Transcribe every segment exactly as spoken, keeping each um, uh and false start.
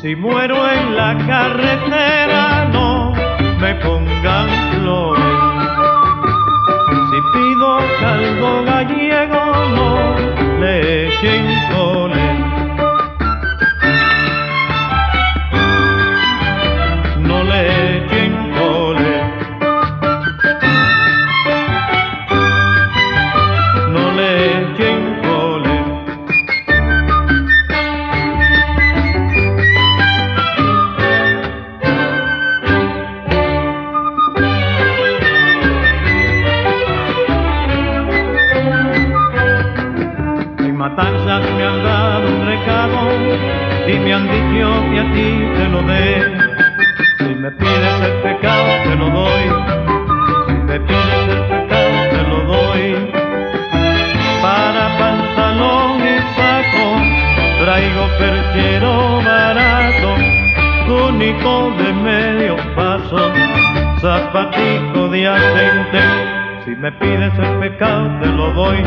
Si muero en la carretera, no me pongan flores. Si pido caldo gallego, no le echen coles. No le echen coles. No le echen coles. En Matanzas me han dado un recado y me han dicho que a ti te lo dé. Si me pides el pecado te lo doy. Si me pides el pecado te lo doy. Para pantalón y saco traigo perchero barato, túnico de medio paso, zapatico de aceite. Si me pides el pecado te lo doy.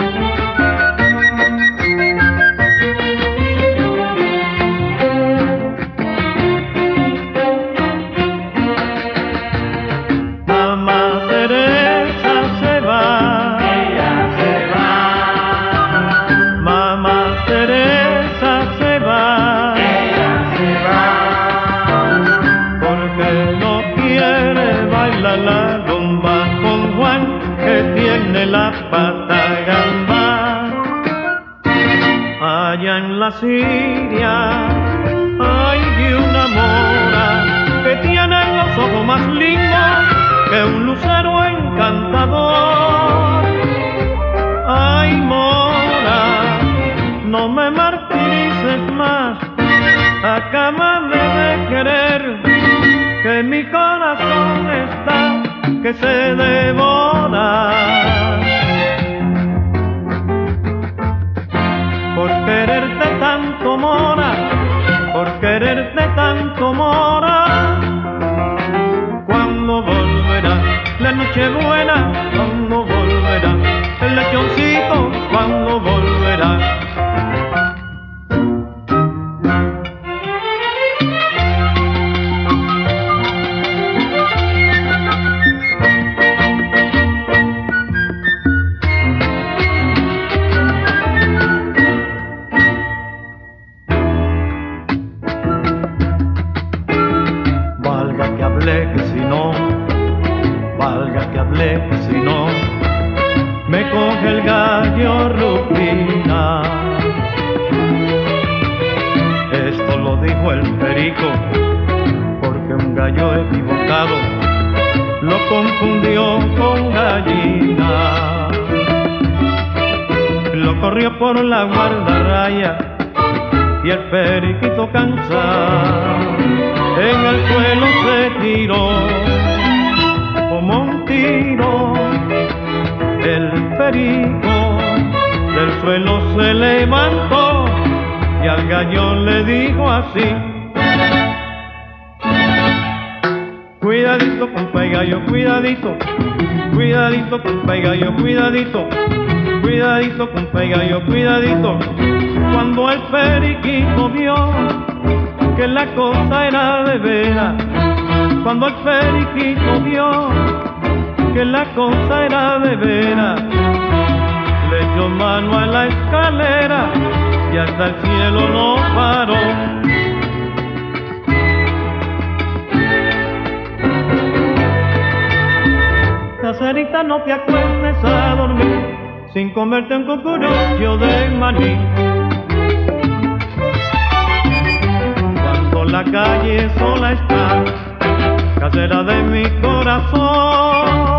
Mamá Teresa se va, ella se va. Mamá Teresa se va, ella se va. Porque no quiere bailar la rumba con Juan, que tiene la pata gamba. Allá en la Siria hay una mora que tiene los ojos más lindos que un lucero encantador. Ay, mora, no me martirices más, acábame de querer, que mi corazón está que se devora. Por quererte tanto, mora, por quererte tanto, mora. Cuando volverá la noche buena, cuando volverá el lechoncito, cuando volverá. Valga que hablé, que si no, valga que hablé, que si no, me coge el gallo Rufina. Esto lo dijo el perico, porque un gallo equivocado lo confundió con gallina. Lo corrió por la guardarraya y el periquito cansado en el suelo se tiró como un tiro. El perico del suelo se levantó y al gallo le dijo así: cuidadito, compa y gallo, cuidadito, cuidadito, compa y gallo, cuidadito, cuidadito, compa y gallo, cuidadito. Cuando el periquito vio que la cosa era de veras, cuando el periquito vio que la cosa era de veras, le echó mano a la escalera y hasta el cielo no paró. Caserita, no te acuestes a dormir sin comerte un cucurucho de maní. La calle sola está, casera de mi corazón.